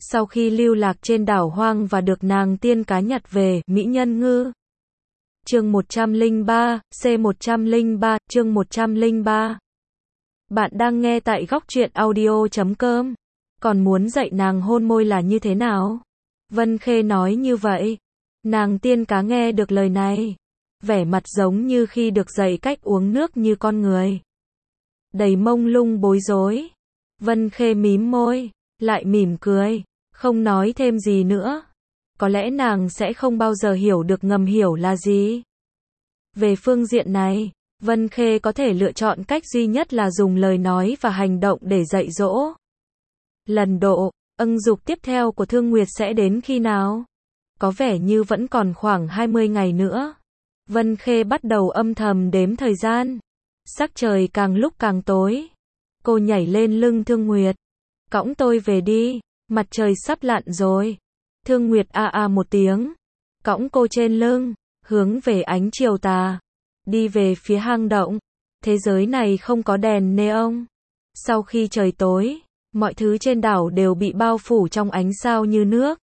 Sau khi lưu lạc trên đảo hoang và được nàng tiên cá nhặt về, mỹ nhân ngư. Chương 103, C103, chương 103. Bạn đang nghe tại góc truyện audio.com. Còn muốn dạy nàng hôn môi là như thế nào? Vân Khê nói như vậy. Nàng tiên cá nghe được lời này, vẻ mặt giống như khi được dạy cách uống nước như con người. Đầy mông lung bối rối. Vân Khê mím môi, lại mỉm cười, không nói thêm gì nữa. Có lẽ nàng sẽ không bao giờ hiểu được ngầm hiểu là gì. Về phương diện này, Vân Khê có thể lựa chọn cách duy nhất là dùng lời nói và hành động để dạy dỗ. Lần độ, âng dục tiếp theo của Thương Nguyệt sẽ đến khi nào? Có vẻ như vẫn còn khoảng 20 ngày nữa. Vân Khê bắt đầu âm thầm đếm thời gian. Sắc trời càng lúc càng tối. Cô nhảy lên lưng Thương Nguyệt. Cõng tôi về đi, mặt trời sắp lặn rồi. Thương Nguyệt một tiếng. Cõng cô trên lưng, hướng về ánh chiều tà. Đi về phía hang động. Thế giới này không có đèn neon. Sau khi trời tối, mọi thứ trên đảo đều bị bao phủ trong ánh sao như nước.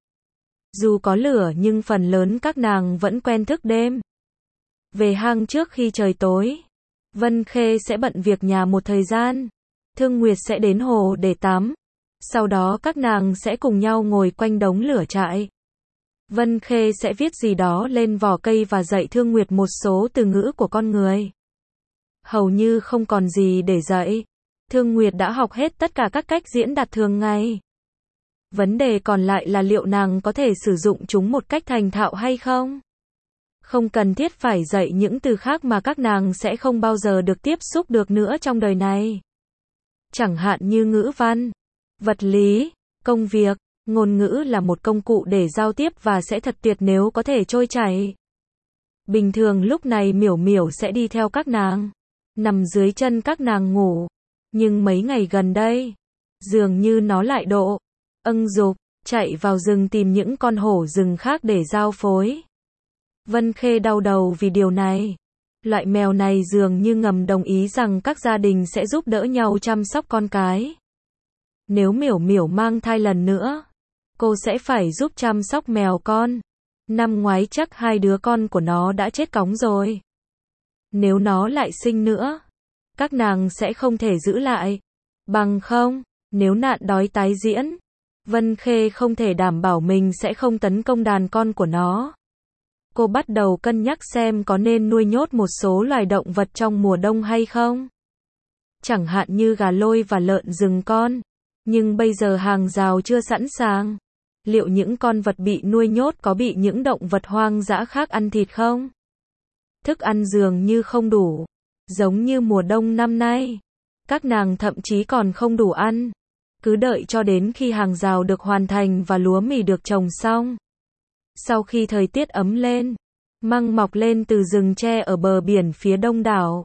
Dù có lửa nhưng phần lớn các nàng vẫn quen thức đêm. Về hang trước khi trời tối, Vân Khê sẽ bận việc nhà một thời gian. Thương Nguyệt sẽ đến hồ để tắm. Sau đó các nàng sẽ cùng nhau ngồi quanh đống lửa trại. Vân Khê sẽ viết gì đó lên vỏ cây và dạy Thương Nguyệt một số từ ngữ của con người. Hầu như không còn gì để dạy. Thương Nguyệt đã học hết tất cả các cách diễn đạt thường ngày. Vấn đề còn lại là liệu nàng có thể sử dụng chúng một cách thành thạo hay không? Không cần thiết phải dạy những từ khác mà các nàng sẽ không bao giờ được tiếp xúc được nữa trong đời này. Chẳng hạn như ngữ văn, vật lý, công việc, ngôn ngữ là một công cụ để giao tiếp và sẽ thật tuyệt nếu có thể trôi chảy. Bình thường lúc này Miểu Miểu sẽ đi theo các nàng, nằm dưới chân các nàng ngủ. Nhưng mấy ngày gần đây, dường như nó lại độ, âng dục, chạy vào rừng tìm những con hổ rừng khác để giao phối. Vân Khê đau đầu vì điều này. Loại mèo này dường như ngầm đồng ý rằng các gia đình sẽ giúp đỡ nhau chăm sóc con cái. Nếu Miểu Miểu mang thai lần nữa, cô sẽ phải giúp chăm sóc mèo con. Năm ngoái chắc 2 đứa con của nó đã chết cóng rồi. Nếu nó lại sinh nữa, các nàng sẽ không thể giữ lại. Bằng không, nếu nạn đói tái diễn, Vân Khê không thể đảm bảo mình sẽ không tấn công đàn con của nó. Cô bắt đầu cân nhắc xem có nên nuôi nhốt một số loài động vật trong mùa đông hay không. Chẳng hạn như gà lôi và lợn rừng con. Nhưng bây giờ hàng rào chưa sẵn sàng. Liệu những con vật bị nuôi nhốt có bị những động vật hoang dã khác ăn thịt không? Thức ăn dường như không đủ. Giống như mùa đông năm nay, các nàng thậm chí còn không đủ ăn. Cứ đợi cho đến khi hàng rào được hoàn thành và lúa mì được trồng xong. Sau khi thời tiết ấm lên, măng mọc lên từ rừng tre ở bờ biển phía đông đảo.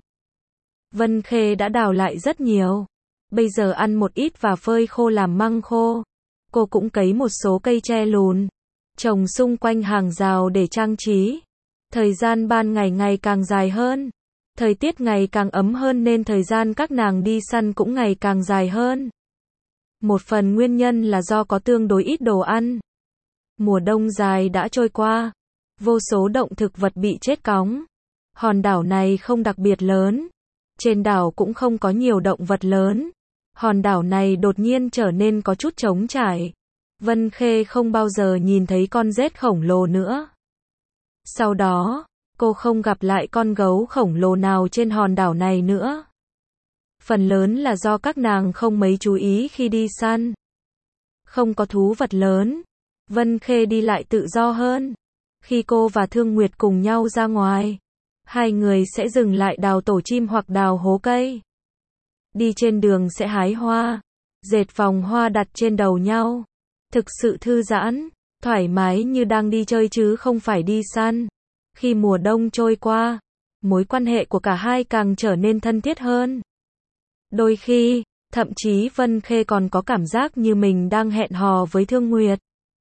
Vân Khê đã đào lại rất nhiều. Bây giờ ăn một ít và phơi khô làm măng khô. Cô cũng cấy một số cây tre lùn, trồng xung quanh hàng rào để trang trí. Thời gian ban ngày ngày càng dài hơn. Thời tiết ngày càng ấm hơn nên thời gian các nàng đi săn cũng ngày càng dài hơn. Một phần nguyên nhân là do có tương đối ít đồ ăn. Mùa đông dài đã trôi qua. Vô số động thực vật bị chết cóng. Hòn đảo này không đặc biệt lớn. Trên đảo cũng không có nhiều động vật lớn. Hòn đảo này đột nhiên trở nên có chút trống trải. Vân Khê không bao giờ nhìn thấy con rết khổng lồ nữa. Sau đó, cô không gặp lại con gấu khổng lồ nào trên hòn đảo này nữa. Phần lớn là do các nàng không mấy chú ý khi đi săn. Không có thú vật lớn, Vân Khê đi lại tự do hơn. Khi cô và Thương Nguyệt cùng nhau ra ngoài, hai người sẽ dừng lại đào tổ chim hoặc đào hố cây. Đi trên đường sẽ hái hoa, dệt vòng hoa đặt trên đầu nhau. Thực sự thư giãn, thoải mái như đang đi chơi chứ không phải đi săn. Khi mùa đông trôi qua, mối quan hệ của cả hai càng trở nên thân thiết hơn. Đôi khi, thậm chí Vân Khê còn có cảm giác như mình đang hẹn hò với Thương Nguyệt.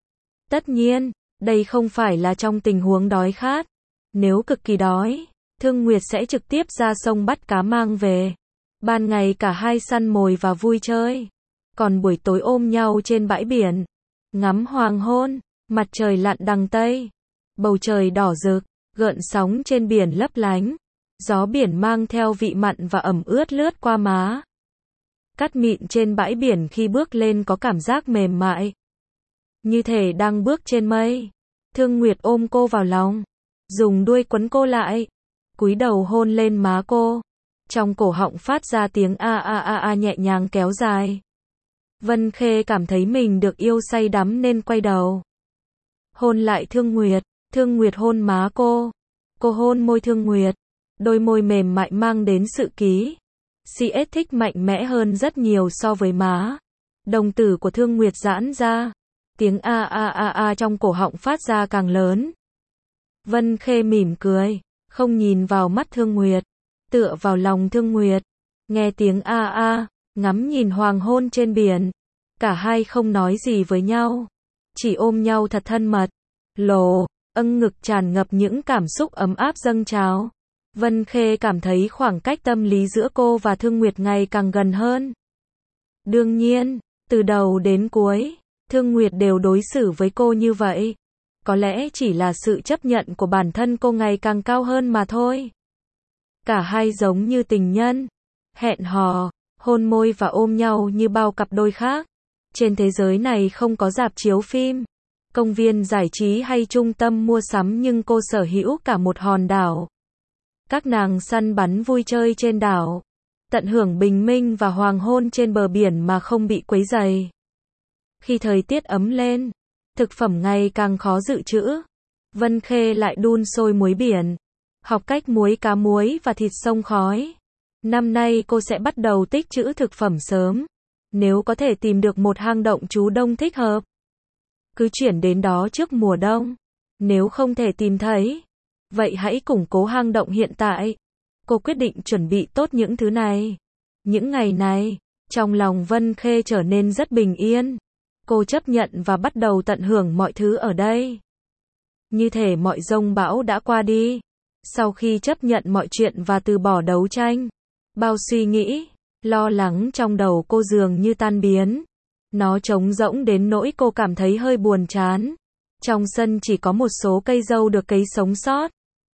Tất nhiên, đây không phải là trong tình huống đói khát. Nếu cực kỳ đói, Thương Nguyệt sẽ trực tiếp ra sông bắt cá mang về. Ban ngày cả hai săn mồi và vui chơi. Còn buổi tối ôm nhau trên bãi biển. ngắm hoàng hôn, mặt trời lặn đằng Tây, bầu trời đỏ rực, gợn sóng trên biển lấp lánh, gió biển mang theo vị mặn và ẩm ướt lướt qua má. Cát mịn trên bãi biển khi bước lên có cảm giác mềm mại, như thể đang bước trên mây. Thương Nguyệt ôm cô vào lòng, dùng đuôi quấn cô lại, cúi đầu hôn lên má cô. Trong cổ họng phát ra tiếng a a a a nhẹ nhàng kéo dài. Vân Khê cảm thấy mình được yêu say đắm nên quay đầu. Hôn lại Thương Nguyệt hôn má cô. Cô hôn môi Thương Nguyệt. Đôi môi mềm mại mang đến sự CS thích mạnh mẽ hơn rất nhiều so với má. Đồng tử của Thương Nguyệt giãn ra. Tiếng a a a a trong cổ họng phát ra càng lớn. Vân Khê mỉm cười, không nhìn vào mắt Thương Nguyệt, tựa vào lòng Thương Nguyệt, nghe tiếng a a, ngắm nhìn hoàng hôn trên biển. Cả hai không nói gì với nhau, chỉ ôm nhau thật thân mật. Ngực tràn ngập những cảm xúc ấm áp dâng trào. Vân Khê cảm thấy khoảng cách tâm lý giữa cô và Thương Nguyệt ngày càng gần hơn. Đương nhiên, từ đầu đến cuối, Thương Nguyệt đều đối xử với cô như vậy. Có lẽ chỉ là sự chấp nhận của bản thân cô ngày càng cao hơn mà thôi. Cả hai giống như tình nhân, hẹn hò, hôn môi và ôm nhau như bao cặp đôi khác. Trên thế giới này không có rạp chiếu phim, công viên giải trí hay trung tâm mua sắm, nhưng cô sở hữu cả một hòn đảo. Các nàng săn bắn vui chơi trên đảo, tận hưởng bình minh và hoàng hôn trên bờ biển mà không bị quấy rầy. Khi thời tiết ấm lên, thực phẩm ngày càng khó dự trữ. Vân Khê lại đun sôi muối biển, học cách muối cá muối và thịt sông khói. Năm nay cô sẽ bắt đầu tích trữ thực phẩm sớm. Nếu có thể tìm được một hang động trú đông thích hợp, cứ chuyển đến đó trước mùa đông. Nếu không thể tìm thấy, vậy hãy củng cố hang động hiện tại. Cô quyết định chuẩn bị tốt những thứ này. Những ngày này, trong lòng Vân Khê trở nên rất bình yên. Cô chấp nhận và bắt đầu tận hưởng mọi thứ ở đây. Như thể mọi giông bão đã qua đi. Sau khi chấp nhận mọi chuyện và từ bỏ đấu tranh, bao suy nghĩ, lo lắng trong đầu cô dường như tan biến. Nó trống rỗng đến nỗi cô cảm thấy hơi buồn chán. Trong sân chỉ có một số cây dâu được cấy sống sót,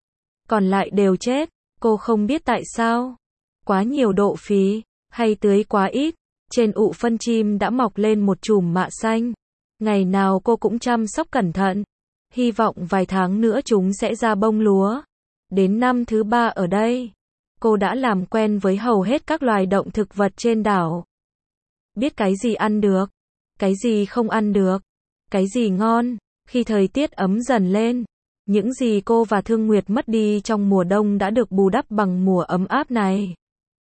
còn lại đều chết. Cô không biết tại sao. Quá nhiều độ phí, hay tưới quá ít. Trên ụ phân chim đã mọc lên một chùm mạ xanh. Ngày nào cô cũng chăm sóc cẩn thận. Hy vọng vài tháng nữa chúng sẽ ra bông lúa. Đến năm thứ 3 ở đây, cô đã làm quen với hầu hết các loài động thực vật trên đảo. Biết cái gì ăn được, cái gì không ăn được, cái gì ngon. Khi thời tiết ấm dần lên, những gì cô và Thương Nguyệt mất đi trong mùa đông đã được bù đắp bằng mùa ấm áp này.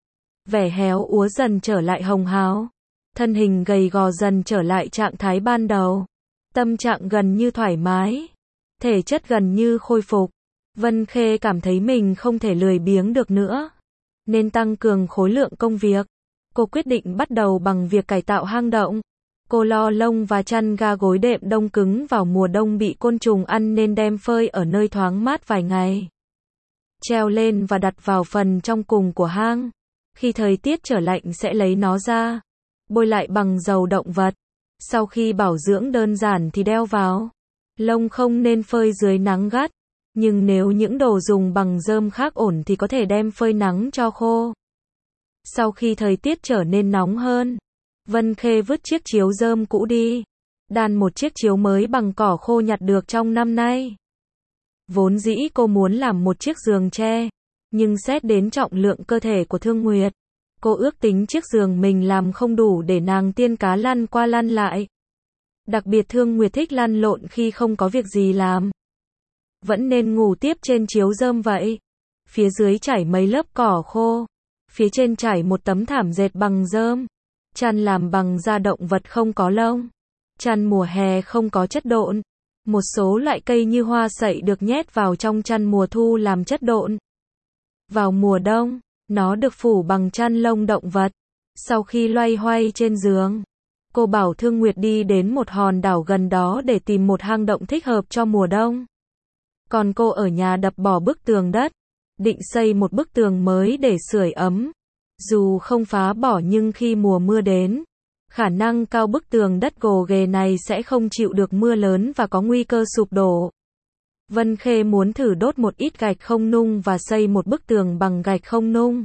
Vẻ héo úa dần trở lại hồng hào. Thân hình gầy gò dần trở lại trạng thái ban đầu. Tâm trạng gần như thoải mái. Thể chất gần như khôi phục. Vân Khê cảm thấy mình không thể lười biếng được nữa, nên tăng cường khối lượng công việc. Cô quyết định bắt đầu bằng việc cải tạo hang động. Cô lo lông và chăn ga gối đệm đông cứng vào mùa đông bị côn trùng ăn nên đem phơi ở nơi thoáng mát vài ngày. Treo lên và đặt vào phần trong cùng của hang. Khi thời tiết trở lạnh sẽ lấy nó ra, bôi lại bằng dầu động vật. Sau khi bảo dưỡng đơn giản thì đeo vào. Lông không nên phơi dưới nắng gắt, nhưng nếu những đồ dùng bằng rơm khác ổn thì có thể đem phơi nắng cho khô. Sau khi thời tiết trở nên nóng hơn, Vân Khê vứt chiếc chiếu rơm cũ đi, đan một chiếc chiếu mới bằng cỏ khô nhặt được trong năm nay. Vốn dĩ cô muốn làm một chiếc giường tre, nhưng xét đến trọng lượng cơ thể của Thương Nguyệt, cô ước tính chiếc giường mình làm không đủ để nàng tiên cá lăn qua lăn lại. Đặc biệt Thương Nguyệt thích lăn lộn khi không có việc gì làm. Vẫn nên ngủ tiếp trên chiếu rơm vậy. Phía dưới trải mấy lớp cỏ khô, phía trên trải một tấm thảm dệt bằng rơm. Chăn làm bằng da động vật không có lông. Chăn mùa hè không có chất độn. Một số loại cây như hoa sậy được nhét vào trong chăn mùa thu làm chất độn. Vào mùa đông, nó được phủ bằng chăn lông động vật. Sau khi loay hoay trên giường, cô bảo Thương Nguyệt đi đến một hòn đảo gần đó để tìm một hang động thích hợp cho mùa đông. Còn cô ở nhà đập bỏ bức tường đất, định xây một bức tường mới để sưởi ấm. Dù không phá bỏ nhưng khi mùa mưa đến, Khả năng cao bức tường đất gồ ghề này sẽ không chịu được mưa lớn và có nguy cơ sụp đổ. Vân Khê muốn thử đốt một ít gạch không nung và xây một bức tường bằng gạch không nung.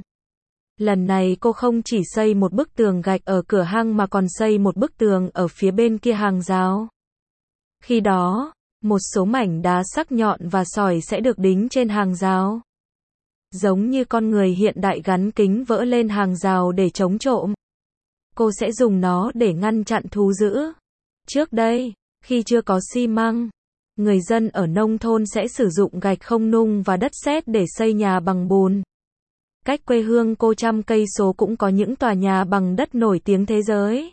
Lần này cô không chỉ xây một bức tường gạch ở cửa hang mà còn xây một bức tường ở phía bên kia hàng rào. Khi đó, một số mảnh đá sắc nhọn và sỏi sẽ được đính trên hàng rào. Giống như con người hiện đại gắn kính vỡ lên hàng rào để chống trộm. Cô sẽ dùng nó để ngăn chặn thú dữ. Trước đây, khi chưa có xi măng, người dân ở nông thôn sẽ sử dụng gạch không nung và đất sét để xây nhà bằng bùn. Cách quê hương cô trăm cây số cũng có những tòa nhà bằng đất nổi tiếng thế giới.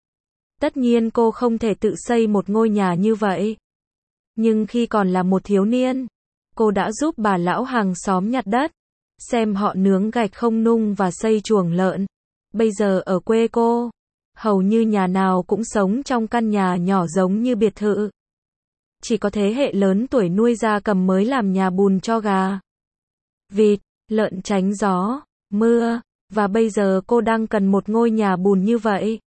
Tất nhiên cô không thể tự xây một ngôi nhà như vậy. Nhưng khi còn là một thiếu niên, cô đã giúp bà lão hàng xóm nhặt đất, xem họ nướng gạch không nung và xây chuồng lợn. Bây giờ ở quê cô, hầu như nhà nào cũng sống trong căn nhà nhỏ giống như biệt thự. Chỉ có thế hệ lớn tuổi nuôi gia cầm mới làm nhà bùn cho gà, vịt, lợn tránh gió, mưa, và bây giờ cô đang cần một ngôi nhà bùn như vậy.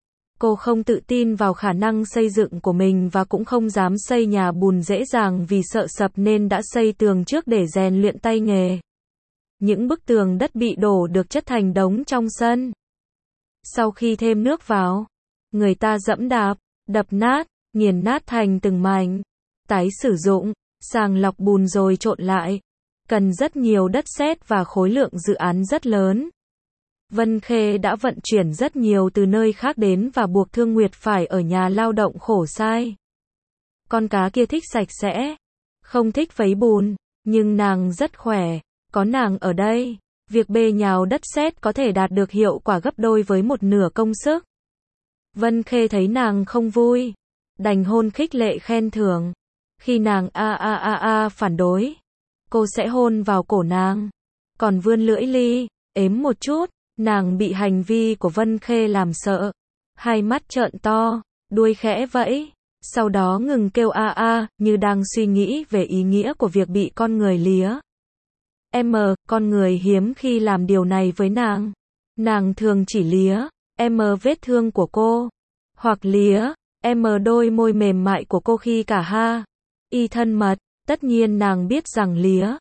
Cô không tự tin vào khả năng xây dựng của mình và cũng không dám xây nhà bùn dễ dàng vì sợ sập nên đã xây tường trước để rèn luyện tay nghề. Những bức tường đất bị đổ được chất thành đống trong sân. Sau khi thêm nước vào, người ta giẫm đạp, đập nát, nghiền nát thành từng mảnh, tái sử dụng, sàng lọc bùn rồi trộn lại. Cần rất nhiều đất sét và khối lượng dự án rất lớn. Vân Khê đã vận chuyển rất nhiều từ nơi khác đến và buộc Thương Nguyệt phải ở nhà lao động khổ sai. Con cá kia thích sạch sẽ, không thích vấy bùn, nhưng nàng rất khỏe, có nàng ở đây, việc bê nhào đất sét có thể đạt được hiệu quả gấp đôi với một nửa công sức. Vân Khê thấy nàng không vui, đành hôn khích lệ khen thưởng. Khi nàng phản đối, cô sẽ hôn vào cổ nàng, còn vươn lưỡi li, ếm một chút. Nàng bị hành vi của Vân Khê làm sợ, hai mắt trợn to, đuôi khẽ vẫy, sau đó ngừng kêu như đang suy nghĩ về ý nghĩa của việc bị con người lía. Con người hiếm khi làm điều này với nàng. Nàng thường chỉ lía vết thương của cô, hoặc lía đôi môi mềm mại của cô khi cả thân mật. Tất nhiên nàng biết rằng lía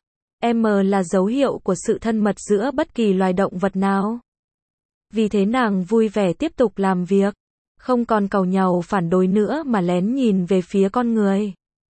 là dấu hiệu của sự thân mật giữa bất kỳ loài động vật nào. Vì thế nàng vui vẻ tiếp tục làm việc, không còn càu nhàu phản đối nữa mà lén nhìn về phía con người.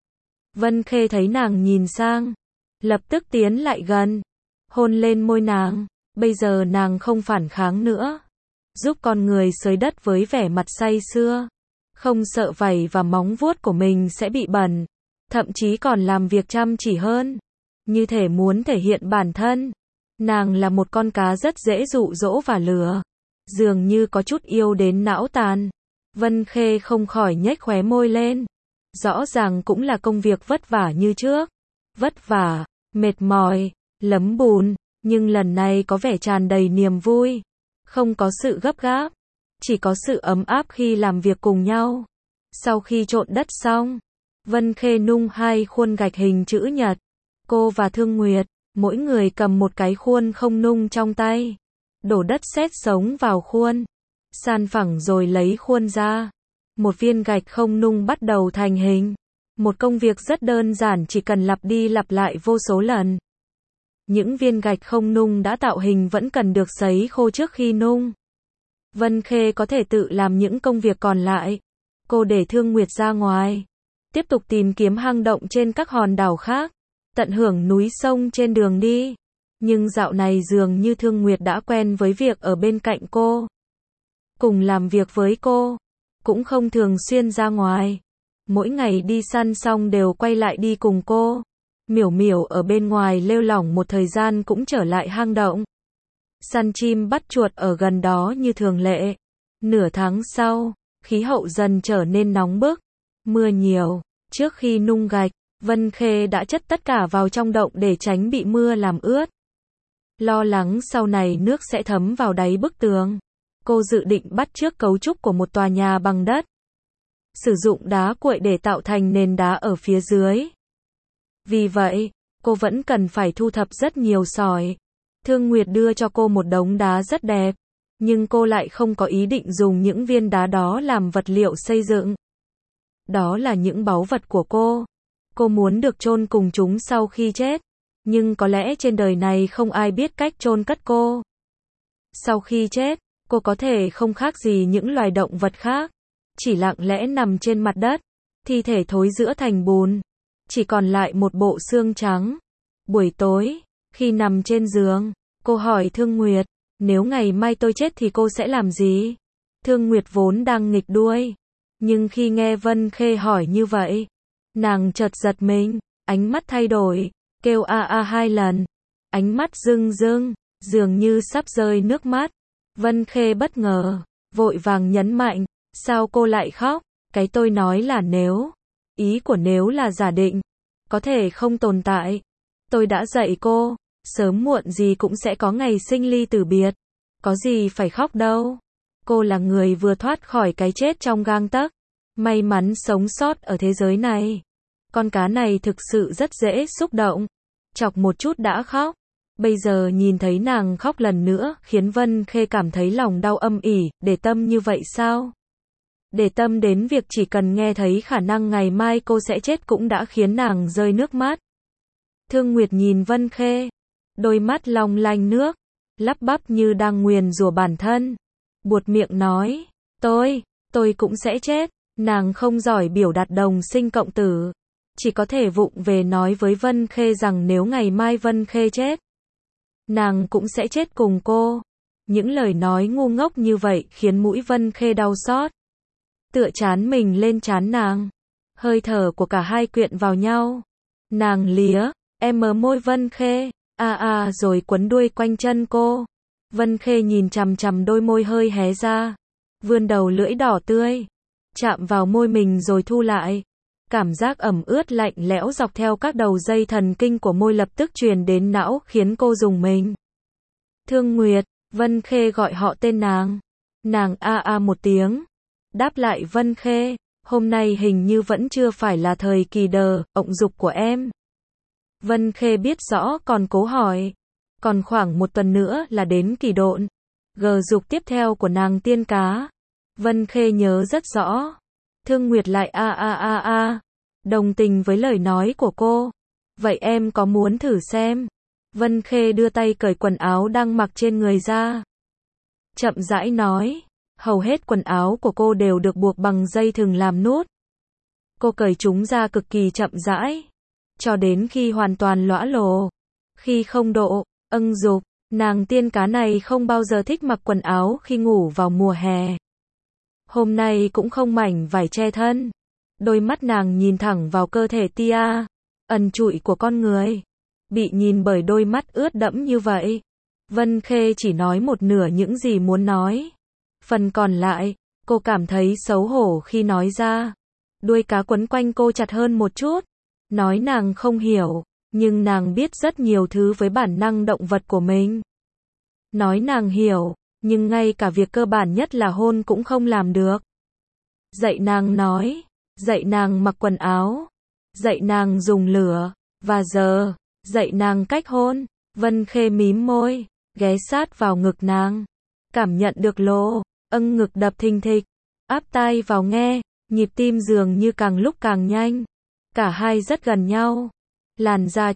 Vân Khê thấy nàng nhìn sang, lập tức tiến lại gần, hôn lên môi nàng. Bây giờ nàng không phản kháng nữa, giúp con người xới đất với vẻ mặt say sưa, không sợ vảy và móng vuốt của mình sẽ bị bẩn, thậm chí còn làm việc chăm chỉ hơn, như thể muốn thể hiện bản thân. Nàng là một con cá rất dễ dụ dỗ và lừa, dường như có chút yêu đến não tàn. Vân Khê không khỏi nhếch khóe môi lên. Rõ ràng cũng là công việc vất vả như trước. Vất vả, mệt mỏi, lấm bùn, nhưng lần này có vẻ tràn đầy niềm vui. Không có sự gấp gáp, chỉ có sự ấm áp khi làm việc cùng nhau. Sau khi trộn đất xong, Vân Khê nung 2 khuôn gạch hình chữ nhật. Cô và Thương Nguyệt, mỗi người cầm một cái khuôn không nung trong tay. Đổ đất sét sống vào khuôn, san phẳng rồi lấy khuôn ra. Một viên gạch không nung bắt đầu thành hình. Một công việc rất đơn giản chỉ cần lặp đi lặp lại vô số lần. Những viên gạch không nung đã tạo hình vẫn cần được sấy khô trước khi nung. Vân Khê có thể tự làm những công việc còn lại. Cô để Thương Nguyệt ra ngoài, tiếp tục tìm kiếm hang động trên các hòn đảo khác, tận hưởng núi sông trên đường đi. Nhưng dạo này dường như Thương Nguyệt đã quen với việc ở bên cạnh cô, cùng làm việc với cô, cũng không thường xuyên ra ngoài. Mỗi ngày đi săn xong đều quay lại đi cùng cô. Miểu Miểu ở bên ngoài lêu lỏng một thời gian cũng trở lại hang động. Săn chim bắt chuột ở gần đó như thường lệ. Nửa tháng sau, khí hậu dần trở nên nóng bức, mưa nhiều. Trước khi nung gạch, Vân Khê đã chất tất cả vào trong động để tránh bị mưa làm ướt. Lo lắng sau này nước sẽ thấm vào đáy bức tường, cô dự định bắt chước cấu trúc của một tòa nhà bằng đất. Sử dụng đá cuội để tạo thành nền đá ở phía dưới. Vì vậy, cô vẫn cần phải thu thập rất nhiều sỏi. Thương Nguyệt đưa cho cô một đống đá rất đẹp. nhưng cô lại không có ý định dùng những viên đá đó làm vật liệu xây dựng. Đó là những báu vật của cô. Cô muốn được chôn cùng chúng sau khi chết, nhưng có lẽ trên đời này không ai biết cách chôn cất cô. Sau khi chết, cô có thể không khác gì những loài động vật khác, chỉ lặng lẽ nằm trên mặt đất, thi thể thối rữa thành bùn, chỉ còn lại một bộ xương trắng. Buổi tối, khi nằm trên giường, cô hỏi Thương Nguyệt, nếu ngày mai tôi chết thì cô sẽ làm gì? Thương Nguyệt vốn đang nghịch đuôi, nhưng khi nghe Vân Khê hỏi như vậy, nàng chợt giật mình, ánh mắt thay đổi, kêu a a 2 lần, ánh mắt rưng rưng, dường như sắp rơi nước mắt. Vân Khê bất ngờ, vội vàng nhấn mạnh, sao cô lại khóc? Cái tôi nói là nếu, ý của nếu là giả định, có thể không tồn tại. Tôi đã dạy cô, sớm muộn gì cũng sẽ có ngày sinh ly tử biệt, có gì phải khóc đâu. Cô là người vừa thoát khỏi cái chết trong gang tấc, may mắn sống sót ở thế giới này. Con cá này thực sự rất dễ xúc động, chọc một chút đã khóc. Bây giờ nhìn thấy nàng khóc lần nữa khiến Vân Khê cảm thấy lòng đau âm ỉ. Để tâm như vậy sao? Để tâm đến việc chỉ cần nghe thấy khả năng ngày mai cô sẽ chết cũng đã khiến nàng rơi nước mắt. Thương Nguyệt nhìn Vân Khê, đôi mắt long lanh nước, lắp bắp như đang nguyền rủa bản thân. Buột miệng nói, tôi cũng sẽ chết. Nàng không giỏi biểu đạt đồng sinh cộng tử, chỉ có thể vụng về nói với Vân Khê rằng nếu ngày mai Vân Khê chết, nàng cũng sẽ chết cùng cô. Những lời nói ngu ngốc như vậy khiến mũi Vân Khê đau xót. Tựa trán mình lên trán nàng, hơi thở của cả hai quyện vào nhau. Nàng lía, môi Vân Khê, rồi quấn đuôi quanh chân cô. Vân Khê nhìn chằm chằm đôi môi hơi hé ra, vươn đầu lưỡi đỏ tươi, chạm vào môi mình rồi thu lại. Cảm giác ẩm ướt lạnh lẽo dọc theo các đầu dây thần kinh của môi lập tức truyền đến não khiến cô rùng mình. Thương Nguyệt, Vân Khê gọi họ tên nàng. Nàng một tiếng, đáp lại Vân Khê, hôm nay hình như vẫn chưa phải là thời kỳ ộng dục của em. Vân Khê biết rõ còn cố hỏi, còn khoảng 1 tuần nữa là đến kỳ độn, dục tiếp theo của nàng tiên cá. Vân Khê nhớ rất rõ. Thương Nguyệt lại đồng tình với lời nói của cô. Vậy em có muốn thử xem? Vân Khê đưa tay cởi quần áo đang mặc trên người ra. Chậm rãi nói, hầu hết quần áo của cô đều được buộc bằng dây thừng làm nút. Cô cởi chúng ra cực kỳ chậm rãi, cho đến khi hoàn toàn lõa lồ. Khi không dục, nàng tiên cá này không bao giờ thích mặc quần áo khi ngủ vào mùa hè. Hôm nay cũng không mảnh vải che thân. Đôi mắt nàng nhìn thẳng vào cơ thể tia ẩn trụi của con người. Bị nhìn bởi đôi mắt ướt đẫm như vậy, Vân Khê chỉ nói một nửa những gì muốn nói. Phần còn lại, cô cảm thấy xấu hổ khi nói ra. Đuôi cá quấn quanh cô chặt hơn một chút. Nói nàng không hiểu, nhưng nàng biết rất nhiều thứ với bản năng động vật của mình. Nói nàng hiểu, nhưng ngay cả việc cơ bản nhất là hôn cũng không làm được. Dạy nàng nói, dạy nàng mặc quần áo, dạy nàng dùng lửa, và giờ, dạy nàng cách hôn. Vân Khê mím môi, ghé sát vào ngực nàng, cảm nhận được ngực đập thình thịch, áp tai vào nghe, nhịp tim dường như càng lúc càng nhanh. Cả hai rất gần nhau, làn da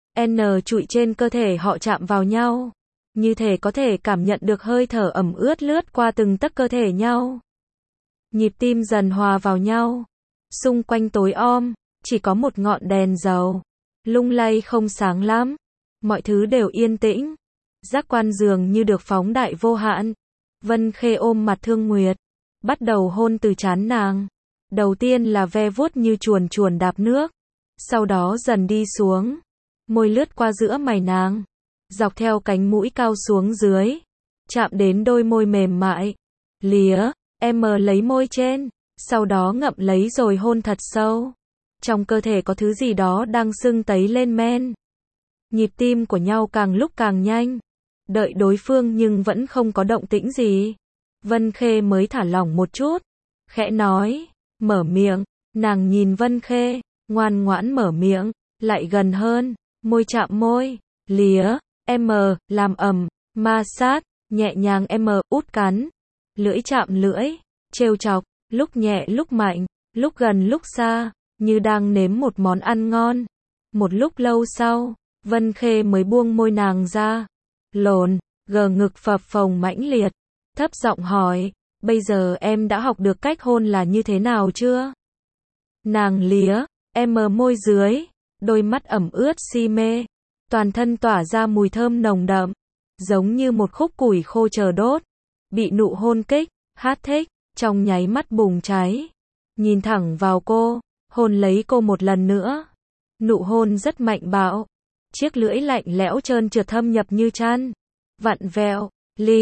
trụi trên cơ thể họ chạm vào nhau, như thể có thể cảm nhận được hơi thở ẩm ướt lướt qua từng tấc cơ thể nhau. Nhịp tim dần hòa vào nhau. Xung quanh tối om, chỉ có một ngọn đèn dầu, lung lay không sáng lắm. Mọi thứ đều yên tĩnh. Giác quan dường như được phóng đại vô hạn. Vân Khê ôm mặt Thương Nguyệt, bắt đầu hôn từ trán nàng. Đầu tiên là ve vuốt như chuồn chuồn đạp nước, sau đó dần đi xuống, môi lướt qua giữa mày nàng, dọc theo cánh mũi cao xuống dưới, chạm đến đôi môi mềm mại. Lía, lấy môi trên, sau đó ngậm lấy rồi hôn thật sâu. Trong cơ thể có thứ gì đó đang sưng tấy lên men. Nhịp tim của nhau càng lúc càng nhanh. Đợi đối phương nhưng vẫn không có động tĩnh gì. Vân Khê mới thả lỏng một chút, khẽ nói, mở miệng. Nàng nhìn Vân Khê, ngoan ngoãn mở miệng, lại gần hơn, môi chạm môi, lía, làm ẩm, ma sát, nhẹ nhàng út cắn, lưỡi chạm lưỡi, trêu chọc, lúc nhẹ lúc mạnh, lúc gần lúc xa, như đang nếm một món ăn ngon. Một lúc lâu sau, Vân Khê mới buông môi nàng ra, lồn, gờ ngực phập phồng mãnh liệt, thấp giọng hỏi, bây giờ em đã học được cách hôn là như thế nào chưa? Nàng lía, môi dưới, đôi mắt ẩm ướt si mê, toàn thân tỏa ra mùi thơm nồng đậm, giống như một khúc củi khô chờ đốt, bị nụ hôn kích, hát thích, trong nháy mắt bùng cháy, nhìn thẳng vào cô, hôn lấy cô một lần nữa. Nụ hôn rất mạnh bạo, chiếc lưỡi lạnh lẽo trơn trượt thâm nhập như chăn, vặn vẹo,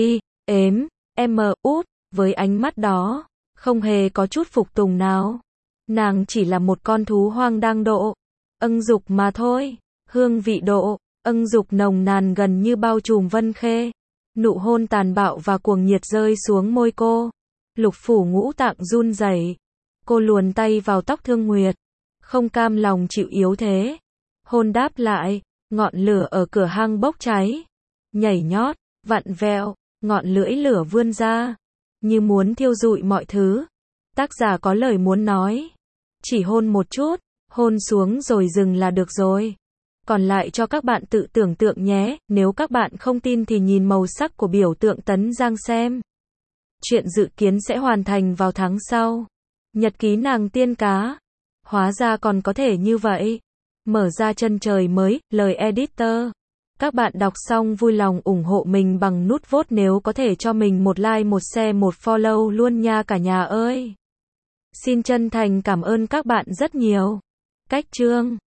út, với ánh mắt đó, không hề có chút phục tùng nào. Nàng chỉ là một con thú hoang đang độ âng dục mà thôi. Hương vị độ âng dục nồng nàn gần như bao trùm Vân Khê. Nụ hôn tàn bạo và cuồng nhiệt rơi xuống môi cô. Lục phủ ngũ tạng run rẩy. Cô luồn tay vào tóc Thương Nguyệt, không cam lòng chịu yếu thế. Hôn đáp lại, ngọn lửa ở cửa hang bốc cháy, nhảy nhót, vặn vẹo, ngọn lưỡi lửa vươn ra, như muốn thiêu rụi mọi thứ. Tác giả có lời muốn nói, chỉ hôn một chút, hôn xuống rồi dừng là được rồi. Còn lại cho các bạn tự tưởng tượng nhé, nếu các bạn không tin thì nhìn màu sắc của biểu tượng Tấn Giang xem. Chuyện dự kiến sẽ hoàn thành vào tháng sau. Nhật ký nàng tiên cá. Hóa ra còn có thể như vậy. Mở ra chân trời mới, lời editor. Các bạn đọc xong vui lòng ủng hộ mình bằng nút vote nếu có thể cho mình một like, một share, một follow luôn nha cả nhà ơi. Xin chân thành cảm ơn các bạn rất nhiều. Cách chương